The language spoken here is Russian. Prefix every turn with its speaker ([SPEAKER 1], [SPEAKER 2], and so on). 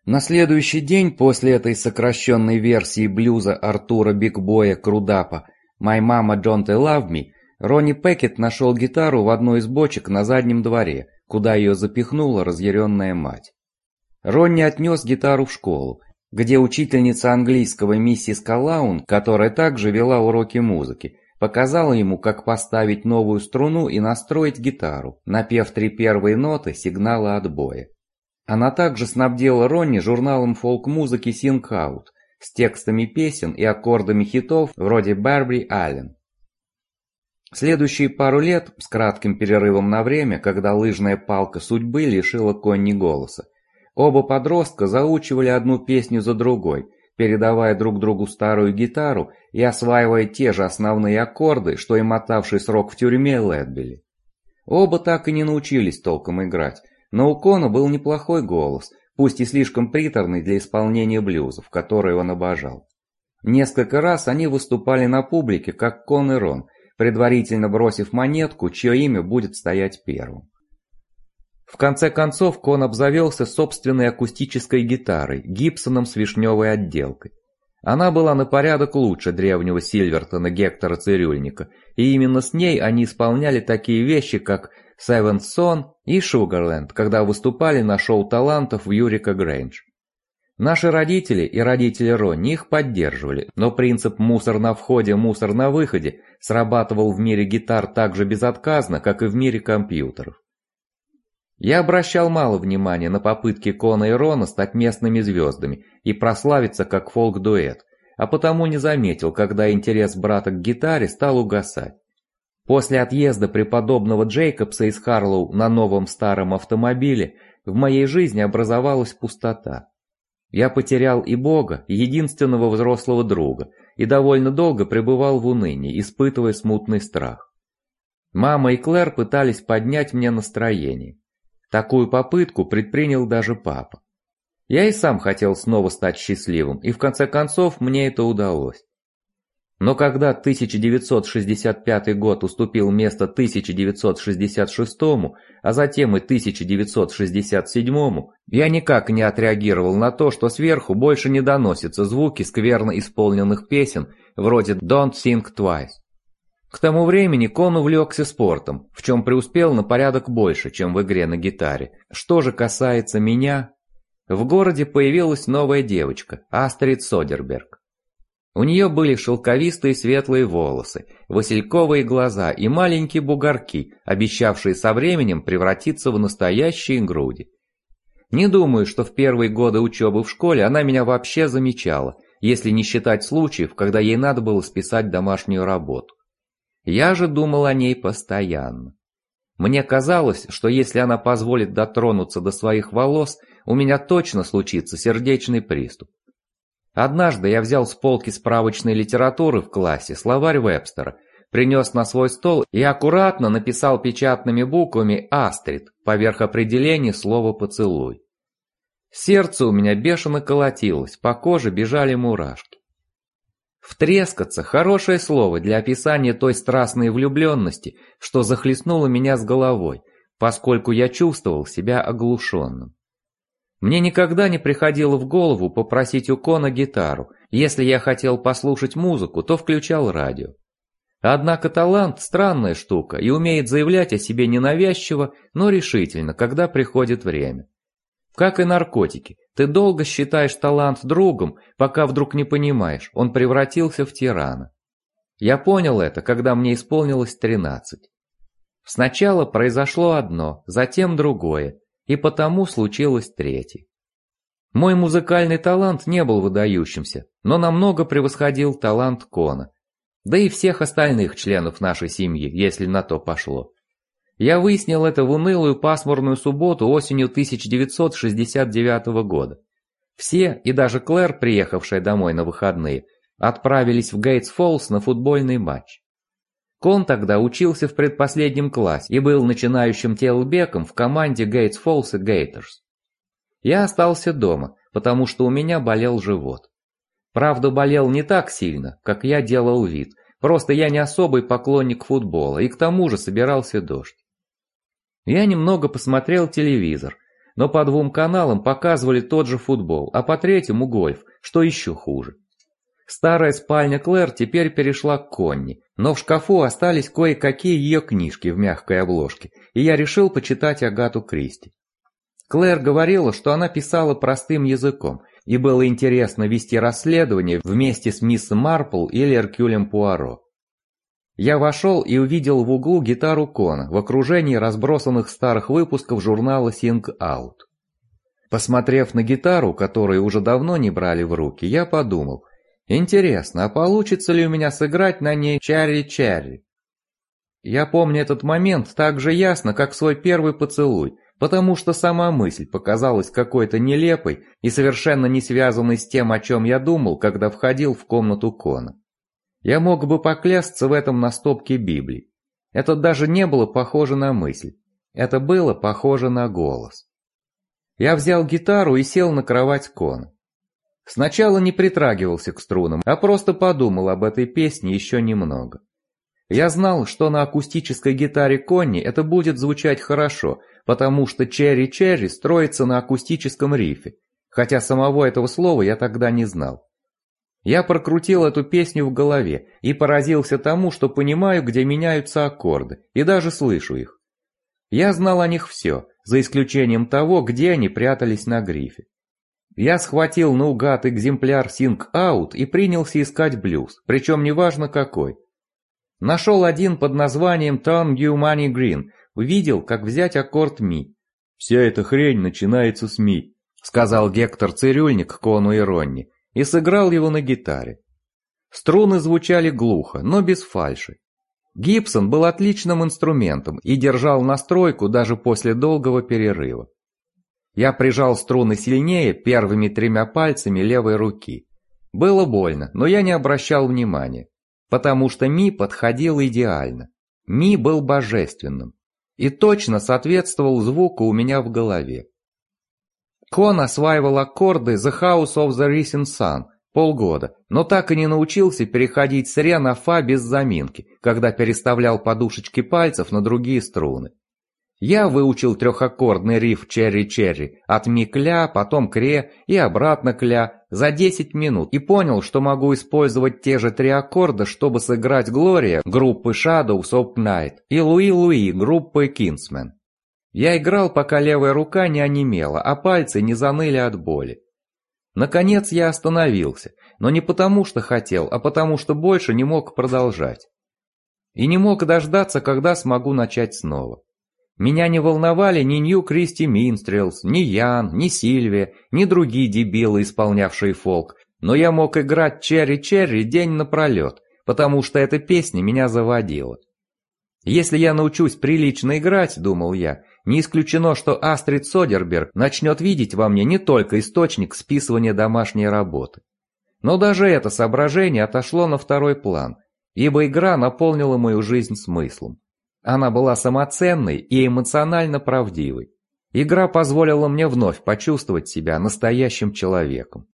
[SPEAKER 1] На следующий день после этой сокращенной версии блюза Артура Бигбоя Крудапа «My Mama Don't Love Me» Ронни Пекет нашел гитару в одной из бочек на заднем дворе, куда ее запихнула разъяренная мать. Ронни отнес гитару в школу, где учительница английского миссис Калаун, которая также вела уроки музыки, показала ему, как поставить новую струну и настроить гитару, напев 3 первые ноты сигнала отбоя. Она также снабдила Ронни журналом фолк-музыки Sing Out с текстами песен и аккордами хитов вроде Барбри Аллен. Следующие пару лет, с кратким перерывом на время, когда лыжная палка судьбы лишила Конни голоса, оба подростка заучивали одну песню за другой, передавая друг другу старую гитару и осваивая те же основные аккорды, что и мотавший срок в тюрьме Лэдбилли. Оба так и не научились толком играть, но у Кона был неплохой голос, пусть и слишком приторный для исполнения блюзов, которые он обожал. Несколько раз они выступали на публике, как Кон и Рон, предварительно бросив монетку, чье имя будет стоять первым. В конце концов, Кон обзавелся собственной акустической гитарой, Гибсоном с вишневой отделкой. Она была на порядок лучше древнего Сильвертона Гектора Цирюльника, и именно с ней они исполняли такие вещи, как Seventh Son и Sugarland, когда выступали на шоу талантов в Юрика Грэндж. Наши родители и родители Ронни их поддерживали, но принцип «мусор на входе, мусор на выходе» срабатывал в мире гитар так же безотказно, как и в мире компьютеров. Я обращал мало внимания на попытки Кона и Рона стать местными звездами и прославиться как фолк-дуэт, а потому не заметил, когда интерес брата к гитаре стал угасать. После отъезда преподобного Джейкобса из Харлоу на новом старом автомобиле в моей жизни образовалась пустота. Я потерял и Бога, и единственного взрослого друга, и довольно долго пребывал в унынии, испытывая смутный страх. Мама и Клэр пытались поднять мне настроение. Такую попытку предпринял даже папа. Я и сам хотел снова стать счастливым, и в конце концов мне это удалось. Но когда 1965 год уступил место 1966, а затем и 1967, я никак не отреагировал на то, что сверху больше не доносятся звуки скверно исполненных песен вроде «Don't Think Twice». К тому времени Кон увлекся спортом, в чем преуспел на порядок больше, чем в игре на гитаре. Что же касается меня, в городе появилась новая девочка, Астрид Содерберг. У нее были шелковистые светлые волосы, васильковые глаза и маленькие бугорки, обещавшие со временем превратиться в настоящие груди. Не думаю, что в первые годы учебы в школе она меня вообще замечала, если не считать случаев, когда ей надо было списать домашнюю работу. Я же думал о ней постоянно. Мне казалось, что если она позволит дотронуться до своих волос, у меня точно случится сердечный приступ. Однажды я взял с полки справочной литературы в классе словарь Вебстера, принес на свой стол и аккуратно написал печатными буквами «Астрид» поверх определения слова «поцелуй». Сердце у меня бешено колотилось, по коже бежали мурашки. Втрескаться – хорошее слово для описания той страстной влюбленности, что захлестнуло меня с головой, поскольку я чувствовал себя оглушенным. Мне никогда не приходило в голову попросить у Кона гитару. Если я хотел послушать музыку, то включал радио. Однако талант – странная штука и умеет заявлять о себе ненавязчиво, но решительно, когда приходит время. Как и наркотики, ты долго считаешь талант другом, пока вдруг не понимаешь, он превратился в тирана. Я понял это, когда мне исполнилось 13. Сначала произошло одно, затем другое. И потому случилось третье. Мой музыкальный талант не был выдающимся, но намного превосходил талант Кона, да и всех остальных членов нашей семьи, если на то пошло. Я выяснил это в унылую пасмурную субботу осенью 1969 года. Все, и даже Клэр, приехавшая домой на выходные, отправились в Гейтс-Фоллс на футбольный матч. Кон тогда учился в предпоследнем классе и был начинающим тейлбеком в команде Гейтс-Фоллс и Гейтерс. Я остался дома, потому что у меня болел живот. Правда, болел не так сильно, как я делал вид, просто я не особый поклонник футбола, и к тому же собирался дождь. Я немного посмотрел телевизор, но по 2 каналам показывали тот же футбол, а по 3-му гольф, что еще хуже. Старая спальня Клэр теперь перешла к Конни, но в шкафу остались кое-какие ее книжки в мягкой обложке, и я решил почитать Агату Кристи. Клэр говорила, что она писала простым языком, и было интересно вести расследование вместе с мисс Марпл или Эркюлем Пуаро. Я вошел и увидел в углу гитару Кона в окружении разбросанных старых выпусков журнала Sing Out. Посмотрев на гитару, которую уже давно не брали в руки, я подумал: интересно, а получится ли у меня сыграть на ней «Чарри-Чарри»? Я помню этот момент так же ясно, как свой первый поцелуй, потому что сама мысль показалась какой-то нелепой и совершенно не связанной с тем, о чем я думал, когда входил в комнату Кона. Я мог бы поклясться в этом на стопке Библий. Это даже не было похоже на мысль. Это было похоже на голос. Я взял гитару и сел на кровать Кона. Сначала не притрагивался к струнам, а просто подумал об этой песне еще немного. Я знал, что на акустической гитаре Конни это будет звучать хорошо, потому что «Черри-Черри» строится на акустическом рифе, хотя самого этого слова я тогда не знал. Я прокрутил эту песню в голове и поразился тому, что понимаю, где меняются аккорды, и даже слышу их. Я знал о них все, за исключением того, где они прятались на грифе. Я схватил наугад экземпляр Sing Out и принялся искать блюз, причем неважно какой. Нашел один под названием Turn You Money Green, увидел, как взять аккорд ми. «Вся эта хрень начинается с ми», — сказал Гектор Цирюльник Кону и Ронни, и сыграл его на гитаре. Струны звучали глухо, но без фальши. Гибсон был отличным инструментом и держал настройку даже после долгого перерыва. Я прижал струны сильнее первыми 3 пальцами левой руки. Было больно, но я не обращал внимания, потому что ми подходил идеально. Ми был божественным и точно соответствовал звуку у меня в голове. Кон осваивал аккорды The House of the Rising Sun полгода, но так и не научился переходить с ре на фа без заминки, когда переставлял подушечки пальцев на другие струны. Я выучил 3-аккордный риф «Черри-Черри» от ми к ля, потом к ре и обратно к ля за 10 минут и понял, что могу использовать те же 3 аккорда, чтобы сыграть «Глория» группы Shadows of Night и «Луи-Луи» группы Kingsmen. Я играл, пока левая рука не онемела, а пальцы не заныли от боли. Наконец я остановился, но не потому что хотел, а потому что больше не мог продолжать. И не мог дождаться, когда смогу начать снова. Меня не волновали ни Нью Кристи Минстрелс, ни Ян, ни Сильвия, ни другие дебилы, исполнявшие фолк, но я мог играть «Черри-Черри» день напролет, потому что эта песня меня заводила. Если я научусь прилично играть, думал я, не исключено, что Астрид Содерберг начнет видеть во мне не только источник списывания домашней работы. Но даже это соображение отошло на второй план, ибо игра наполнила мою жизнь смыслом. Она была самоценной и эмоционально правдивой. Игра позволила мне вновь почувствовать себя настоящим человеком.